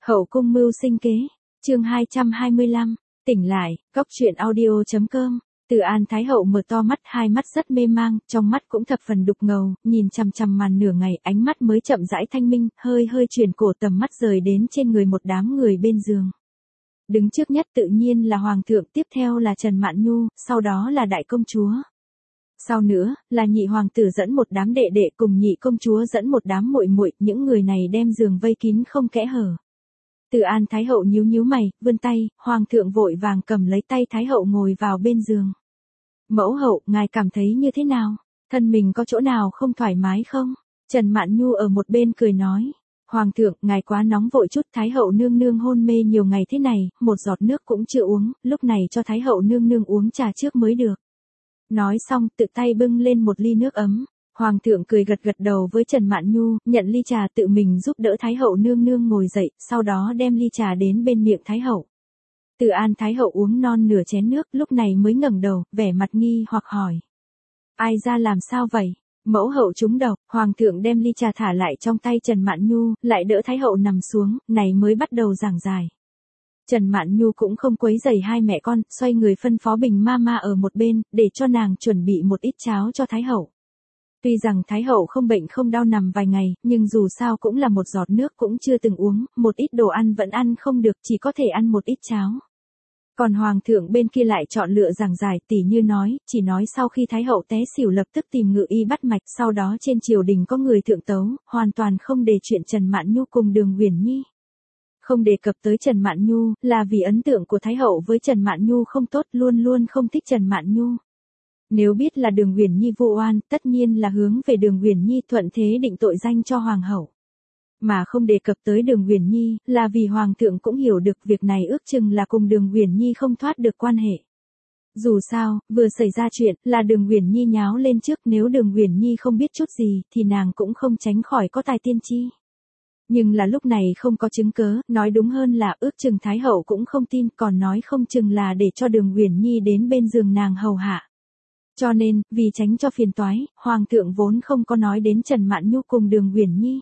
Hậu cung mưu sinh kế, chương 225, tỉnh lại, cóc truyện audio.com. Từ An Thái Hậu mở to mắt, hai mắt rất mê mang, trong mắt cũng thập phần đục ngầu, nhìn chằm chằm màn nửa ngày, ánh mắt mới chậm rãi thanh minh, hơi chuyển cổ tầm mắt rời đến trên người một đám người bên giường. Đứng trước nhất tự nhiên là Hoàng thượng, tiếp theo là Trần Mạn Nhu, sau đó là Đại công chúa. Sau nữa, là nhị hoàng tử dẫn một đám đệ đệ cùng nhị công chúa dẫn một đám muội muội, những người này đem giường vây kín không kẽ hở. Từ An Thái Hậu nhíu mày, vươn tay, Hoàng thượng vội vàng cầm lấy tay Thái Hậu ngồi vào bên giường. Mẫu hậu, ngài cảm thấy như thế nào? Thân mình có chỗ nào không thoải mái không? Trần Mạn Nhu ở một bên cười nói. Hoàng thượng, ngài quá nóng vội chút, Thái Hậu nương nương hôn mê nhiều ngày thế này, một giọt nước cũng chưa uống, lúc này cho Thái Hậu nương nương uống trà trước mới được. Nói xong, tự tay bưng lên một ly nước ấm. Hoàng thượng cười gật đầu với Trần Mạn Nhu, nhận ly trà tự mình giúp đỡ Thái Hậu nương nương ngồi dậy, sau đó đem ly trà đến bên miệng Thái Hậu. Từ An Thái Hậu uống non nửa chén nước, lúc này mới ngẩng đầu, vẻ mặt nghi hoặc hỏi. Ai ra làm sao vậy? Mẫu hậu trúng độc. Hoàng thượng đem ly trà thả lại trong tay Trần Mạn Nhu, lại đỡ Thái Hậu nằm xuống, này mới bắt đầu giảng giải. Trần Mạn Nhu cũng không quấy rầy hai mẹ con, xoay người phân phó Bình Mama ở một bên, để cho nàng chuẩn bị một ít cháo cho Thái Hậu. Tuy rằng Thái Hậu không bệnh không đau nằm vài ngày, nhưng dù sao cũng là một giọt nước cũng chưa từng uống, một ít đồ ăn vẫn ăn không được, chỉ có thể ăn một ít cháo. Còn Hoàng thượng bên kia lại chọn lựa giảng giải, tỉ như nói, chỉ nói sau khi Thái Hậu té xỉu lập tức tìm ngự y bắt mạch, sau đó trên triều đình có người thượng tấu, hoàn toàn không đề chuyện Trần Mạn Nhu cùng Đường Uyển Nhi. Không đề cập tới Trần Mạn Nhu, là vì ấn tượng của Thái Hậu với Trần Mạn Nhu không tốt, luôn không thích Trần Mạn Nhu. Nếu biết là Đường Uyển Nhi vu oan, tất nhiên là hướng về Đường Uyển Nhi thuận thế định tội danh cho Hoàng hậu. Mà không đề cập tới Đường Uyển Nhi, là vì Hoàng thượng cũng hiểu được việc này ước chừng là cùng Đường Uyển Nhi không thoát được quan hệ. Dù sao, vừa xảy ra chuyện, là Đường Uyển Nhi nháo lên trước, nếu Đường Uyển Nhi không biết chút gì, thì nàng cũng không tránh khỏi có tài tiên tri. Nhưng là lúc này không có chứng cớ, nói đúng hơn là ước chừng Thái Hậu cũng không tin, còn nói không chừng là để cho Đường Uyển Nhi đến bên giường nàng hầu hạ. Cho nên, vì tránh cho phiền toái, Hoàng thượng vốn không có nói đến Trần Mạn Nhu cùng Đường Uyển Nhi.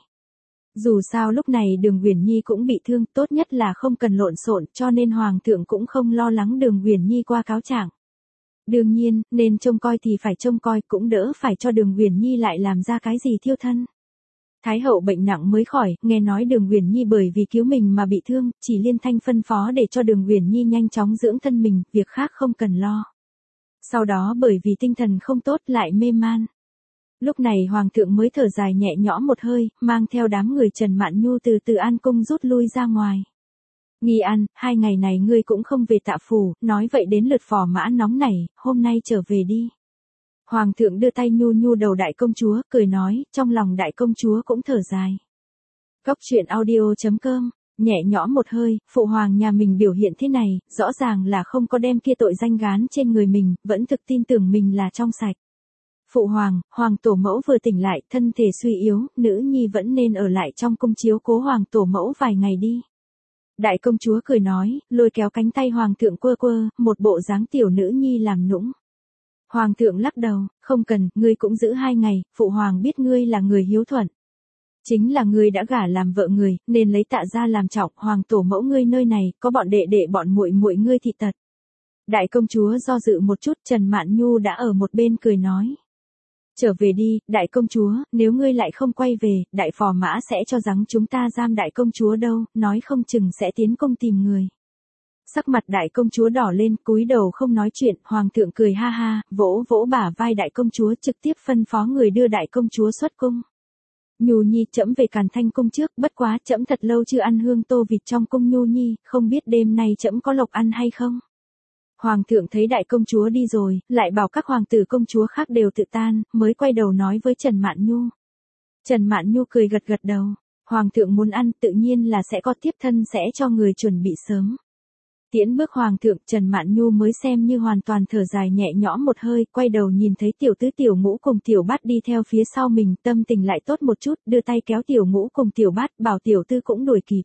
Dù sao lúc này Đường Uyển Nhi cũng bị thương, tốt nhất là không cần lộn xộn, cho nên Hoàng thượng cũng không lo lắng Đường Uyển Nhi qua cáo trạng. Đương nhiên, nên trông coi thì phải trông coi, cũng đỡ phải cho Đường Uyển Nhi lại làm ra cái gì thiêu thân. Thái Hậu bệnh nặng mới khỏi, nghe nói Đường Uyển Nhi bởi vì cứu mình mà bị thương, chỉ liên thanh phân phó để cho Đường Uyển Nhi nhanh chóng dưỡng thân mình, việc khác không cần lo. Sau đó bởi vì tinh thần không tốt lại mê man. Lúc này Hoàng thượng mới thở dài nhẹ nhõm một hơi, mang theo đám người Trần Mạn Nhu từ An cung rút lui ra ngoài. Nghi An, 2 ngày này ngươi cũng không về Tạ phủ, nói vậy đến lượt Phò Mã nóng nảy, hôm nay trở về đi. Hoàng thượng đưa tay nhu đầu Đại công chúa, cười nói, trong lòng Đại công chúa cũng thở dài. Cóc truyện audio.com. Nhẹ nhõm một hơi, phụ hoàng nhà mình biểu hiện thế này, rõ ràng là không có đem kia tội danh gán trên người mình, vẫn thực tin tưởng mình là trong sạch. Phụ hoàng, hoàng tổ mẫu vừa tỉnh lại, thân thể suy yếu, nữ nhi vẫn nên ở lại trong cung chiếu cố hoàng tổ mẫu vài ngày đi. Đại công chúa cười nói, lôi kéo cánh tay hoàng thượng quơ, một bộ dáng tiểu nữ nhi làm nũng. Hoàng thượng lắc đầu, không cần, ngươi cũng giữ 2 ngày, phụ hoàng biết ngươi là người hiếu thuận. Chính là ngươi đã gả làm vợ người, nên lấy Tạ gia làm trọng, hoàng tổ mẫu ngươi nơi này, có bọn đệ đệ bọn muội muội ngươi thị tật. Đại công chúa do dự một chút, Trần Mạn Nhu đã ở một bên cười nói. Trở về đi, đại công chúa, nếu ngươi lại không quay về, đại phò mã sẽ cho rằng chúng ta giam đại công chúa đâu, nói không chừng sẽ tiến công tìm người. Sắc mặt đại công chúa đỏ lên, cúi đầu không nói chuyện, hoàng thượng cười ha ha, vỗ bả vai đại công chúa, trực tiếp phân phó người đưa đại công chúa xuất cung. Nhu Nhi, trẫm về Càn Thanh cung trước, bất quá trẫm thật lâu chưa ăn hương tô vịt trong cung Nhu Nhi, không biết đêm nay trẫm có lộc ăn hay không. Hoàng thượng thấy đại công chúa đi rồi, lại bảo các hoàng tử công chúa khác đều tự tan, mới quay đầu nói với Trần Mạn Nhu. Trần Mạn Nhu cười gật đầu, hoàng thượng muốn ăn tự nhiên là sẽ có tiếp thân sẽ cho người chuẩn bị sớm. Tiễn bước hoàng thượng, Trần Mạn Nhu mới xem như hoàn toàn thở dài nhẹ nhõm một hơi, quay đầu nhìn thấy tiểu tứ tiểu ngũ cùng tiểu bát đi theo phía sau mình, tâm tình lại tốt một chút, đưa tay kéo tiểu ngũ cùng tiểu bát, bảo tiểu tư cũng đuổi kịp.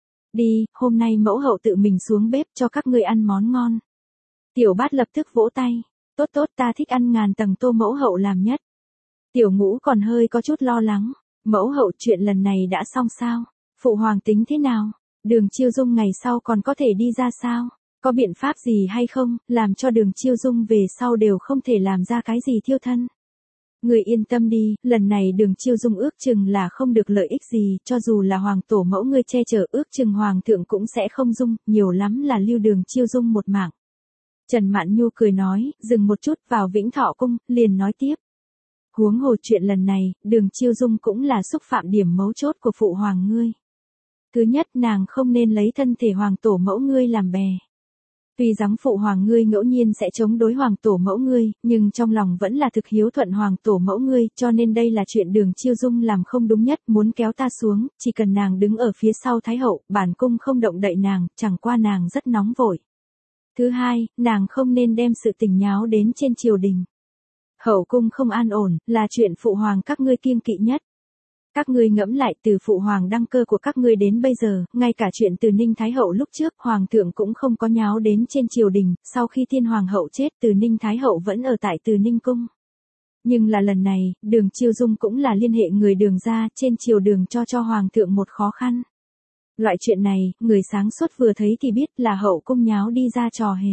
Đi, hôm nay mẫu hậu tự mình xuống bếp cho các ngươi ăn món ngon. Tiểu bát lập tức vỗ tay, tốt ta thích ăn 1000 tầng tô mẫu hậu làm nhất. Tiểu ngũ còn hơi có chút lo lắng, mẫu hậu chuyện lần này đã xong sao, phụ hoàng tính thế nào? Đường Chiêu Dung ngày sau còn có thể đi ra sao? Có biện pháp gì hay không, làm cho Đường Chiêu Dung về sau đều không thể làm ra cái gì thiêu thân? Người yên tâm đi, lần này Đường Chiêu Dung ước chừng là không được lợi ích gì, cho dù là hoàng tổ mẫu ngươi che chở ước chừng hoàng thượng cũng sẽ không dung, nhiều lắm là lưu Đường Chiêu Dung một mạng. Trần Mạn Nhu cười nói, dừng một chút vào Vĩnh Thọ Cung, liền nói tiếp. Huống hồ chuyện lần này, Đường Chiêu Dung cũng là xúc phạm điểm mấu chốt của phụ hoàng ngươi. Thứ nhất, nàng không nên lấy thân thể hoàng tổ mẫu ngươi làm bè. Tuy rằng phụ hoàng ngươi ngẫu nhiên sẽ chống đối hoàng tổ mẫu ngươi, nhưng trong lòng vẫn là thực hiếu thuận hoàng tổ mẫu ngươi, cho nên đây là chuyện Đường Chiêu Dung làm không đúng nhất, muốn kéo ta xuống, chỉ cần nàng đứng ở phía sau Thái hậu, bản cung không động đậy nàng, chẳng qua nàng rất nóng vội. Thứ hai, nàng không nên đem sự tình nháo đến trên triều đình. Hậu cung không an ổn, là chuyện phụ hoàng các ngươi kiêng kỵ nhất. Các ngươi ngẫm lại từ phụ hoàng đăng cơ của các ngươi đến bây giờ, ngay cả chuyện từ Ninh Thái hậu lúc trước, hoàng thượng cũng không có nháo đến trên triều đình, sau khi thiên hoàng hậu chết từ Ninh Thái hậu vẫn ở tại từ Ninh cung. Nhưng là lần này, Đường Chiêu Dung cũng là liên hệ người Đường ra trên triều đường cho hoàng thượng một khó khăn. Loại chuyện này, người sáng suốt vừa thấy thì biết là hậu cung nháo đi ra trò hề.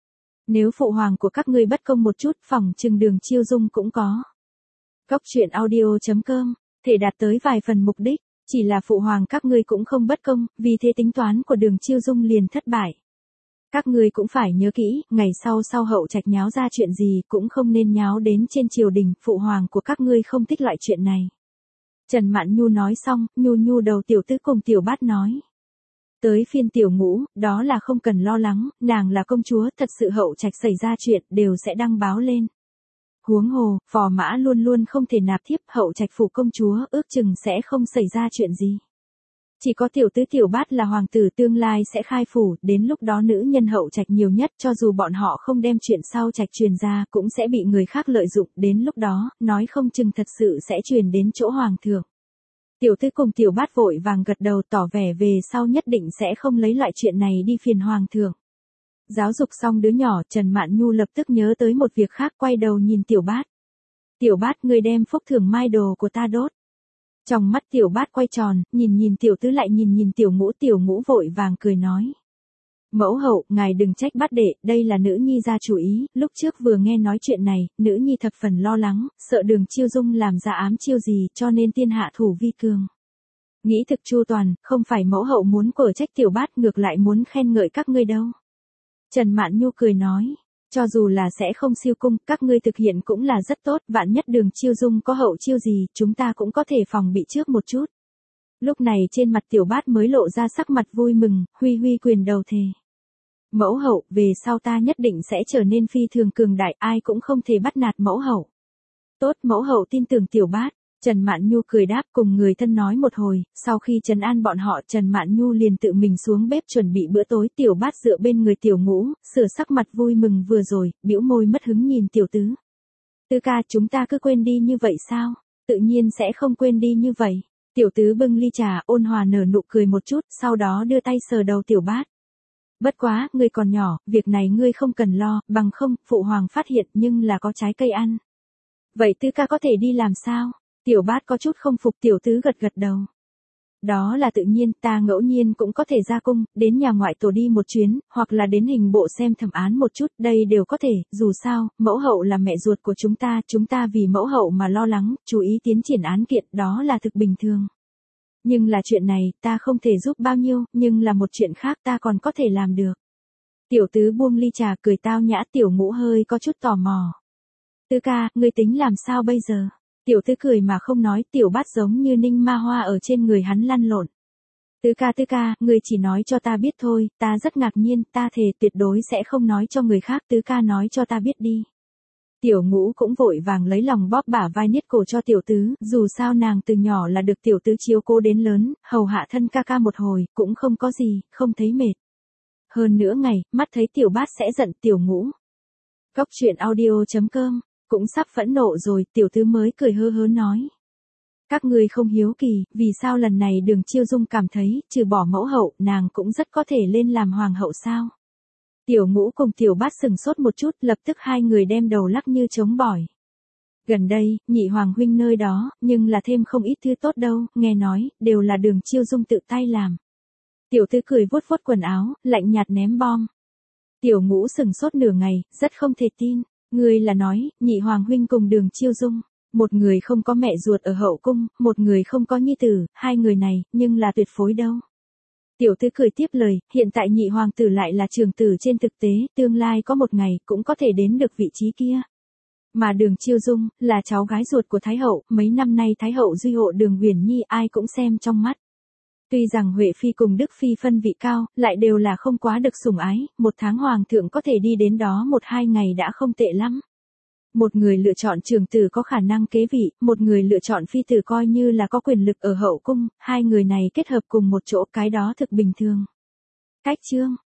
Nếu phụ hoàng của các ngươi bất công một chút, phỏng chừng Đường Chiêu Dung cũng có. Góc truyện audio.com, thể đạt tới vài phần mục đích, chỉ là phụ hoàng các ngươi cũng không bất công, vì thế tính toán của Đường Chiêu Dung liền thất bại. Các ngươi cũng phải nhớ kỹ, ngày sau hậu trạch nháo ra chuyện gì cũng không nên nháo đến trên triều đình, phụ hoàng của các ngươi không thích loại chuyện này. Trần Mạn Nhu nói xong, nhu đầu tiểu tứ cùng tiểu bát nói. Tới phiên tiểu ngũ, đó là không cần lo lắng, nàng là công chúa, thật sự hậu trạch xảy ra chuyện, đều sẽ đăng báo lên. Huống hồ, phò mã luôn luôn không thể nạp thiếp, hậu trạch phủ công chúa, ước chừng sẽ không xảy ra chuyện gì. Chỉ có tiểu tứ tiểu bát là hoàng tử tương lai sẽ khai phủ, đến lúc đó nữ nhân hậu trạch nhiều nhất, cho dù bọn họ không đem chuyện sau trạch truyền ra, cũng sẽ bị người khác lợi dụng, đến lúc đó, nói không chừng thật sự sẽ truyền đến chỗ hoàng thượng. Tiểu tứ cùng tiểu bát vội vàng gật đầu tỏ vẻ về sau nhất định sẽ không lấy loại chuyện này đi phiền hoàng thượng. Giáo dục xong đứa nhỏ, Trần Mạn Nhu lập tức nhớ tới một việc khác, quay đầu nhìn tiểu bát. Tiểu bát, ngươi đem phúc thưởng mai đồ của ta đốt. Trong mắt tiểu bát quay tròn, nhìn tiểu tứ lại nhìn tiểu ngũ vội vàng cười nói. Mẫu hậu, ngài đừng trách bát đệ, đây là nữ nhi ra chủ ý, lúc trước vừa nghe nói chuyện này, nữ nhi thập phần lo lắng, sợ Đường Chiêu Dung làm ra ám chiêu gì, cho nên tiên hạ thủ vi cường. Nghĩ thực chu toàn, không phải mẫu hậu muốn quở trách tiểu bát, ngược lại muốn khen ngợi các ngươi đâu. Trần Mạn Nhu cười nói, cho dù là sẽ không siêu cung, các ngươi thực hiện cũng là rất tốt, vạn nhất Đường Chiêu Dung có hậu chiêu gì, chúng ta cũng có thể phòng bị trước một chút. Lúc này trên mặt tiểu bát mới lộ ra sắc mặt vui mừng, huy quyền đầu thề. Mẫu hậu, về sau ta nhất định sẽ trở nên phi thường cường đại, ai cũng không thể bắt nạt mẫu hậu. Tốt, mẫu hậu tin tưởng tiểu bát. Trần Mạn Nhu cười đáp, cùng người thân nói một hồi, sau khi trấn an bọn họ, Trần Mạn Nhu liền tự mình xuống bếp chuẩn bị bữa tối, tiểu bát dựa bên người tiểu ngũ, sửa sắc mặt vui mừng vừa rồi, bĩu môi mất hứng nhìn tiểu tứ. Tứ ca, chúng ta cứ quên đi như vậy sao? Tự nhiên sẽ không quên đi như vậy. Tiểu tứ bưng ly trà, ôn hòa nở nụ cười một chút, sau đó đưa tay sờ đầu tiểu bát. Bất quá, ngươi còn nhỏ, việc này ngươi không cần lo, bằng không, phụ hoàng phát hiện nhưng là có trái cây ăn. Vậy tứ ca có thể đi làm sao? Tiểu bát có chút không phục, tiểu tứ gật đầu. Đó là tự nhiên, ta ngẫu nhiên cũng có thể ra cung, đến nhà ngoại tổ đi một chuyến, hoặc là đến hình bộ xem thẩm án một chút, đây đều có thể, dù sao, mẫu hậu là mẹ ruột của chúng ta vì mẫu hậu mà lo lắng, chú ý tiến triển án kiện, đó là thực bình thường. Nhưng là chuyện này, ta không thể giúp bao nhiêu, nhưng là một chuyện khác ta còn có thể làm được. Tiểu tứ buông ly trà cười tao nhã, tiểu ngũ hơi có chút tò mò. Tứ ca, ngươi tính làm sao bây giờ? Tiểu tứ cười mà không nói, tiểu bát giống như ninh ma hoa ở trên người hắn lăn lộn. Tứ ca, ngươi chỉ nói cho ta biết thôi, ta rất ngạc nhiên, ta thề tuyệt đối sẽ không nói cho người khác, tứ ca nói cho ta biết đi. Tiểu ngũ cũng vội vàng lấy lòng bóp bả vai niết cổ cho tiểu tứ, dù sao nàng từ nhỏ là được tiểu tứ chiếu cố đến lớn, hầu hạ thân ca một hồi, cũng không có gì, không thấy mệt. Hơn nữa ngày, mắt thấy tiểu bát sẽ giận tiểu ngũ. Góc truyện audio.com, cũng sắp phẫn nộ rồi, tiểu tứ mới cười hơ hớ nói. Các ngươi không hiếu kỳ, vì sao lần này Đường Chiêu Dung cảm thấy, trừ bỏ mẫu hậu, nàng cũng rất có thể lên làm hoàng hậu sao? Tiểu ngũ cùng tiểu bát sừng sốt một chút, lập tức hai người đem đầu lắc như trống bỏi. Gần đây, nhị hoàng huynh nơi đó, nhưng là thêm không ít thứ tốt đâu, nghe nói, đều là Đường Chiêu Dung tự tay làm. Tiểu Tứ cười vuốt vuốt quần áo, lạnh nhạt ném bom. Tiểu Ngũ sừng sốt nửa ngày, rất không thể tin. Ngươi là nói, nhị hoàng huynh cùng Đường Chiêu Dung, một người không có mẹ ruột ở hậu cung, một người không có nhi tử, hai người này, nhưng là tuyệt phối đâu. Tiểu Tứ cười tiếp lời, hiện tại nhị hoàng tử lại là trường tử trên thực tế, tương lai có một ngày cũng có thể đến được vị trí kia. Mà Đường Chiêu Dung, là cháu gái ruột của Thái hậu, mấy năm nay Thái hậu duy hộ Đường Uyển Nhi ai cũng xem trong mắt. Tuy rằng Huệ Phi cùng Đức Phi phân vị cao, lại đều là không quá được sủng ái, một tháng hoàng thượng có thể đi đến đó 1-2 ngày đã không tệ lắm. Một người lựa chọn trường tử có khả năng kế vị, một người lựa chọn phi tử coi như là có quyền lực ở hậu cung, hai người này kết hợp cùng một chỗ cái đó thực bình thường. Cách chương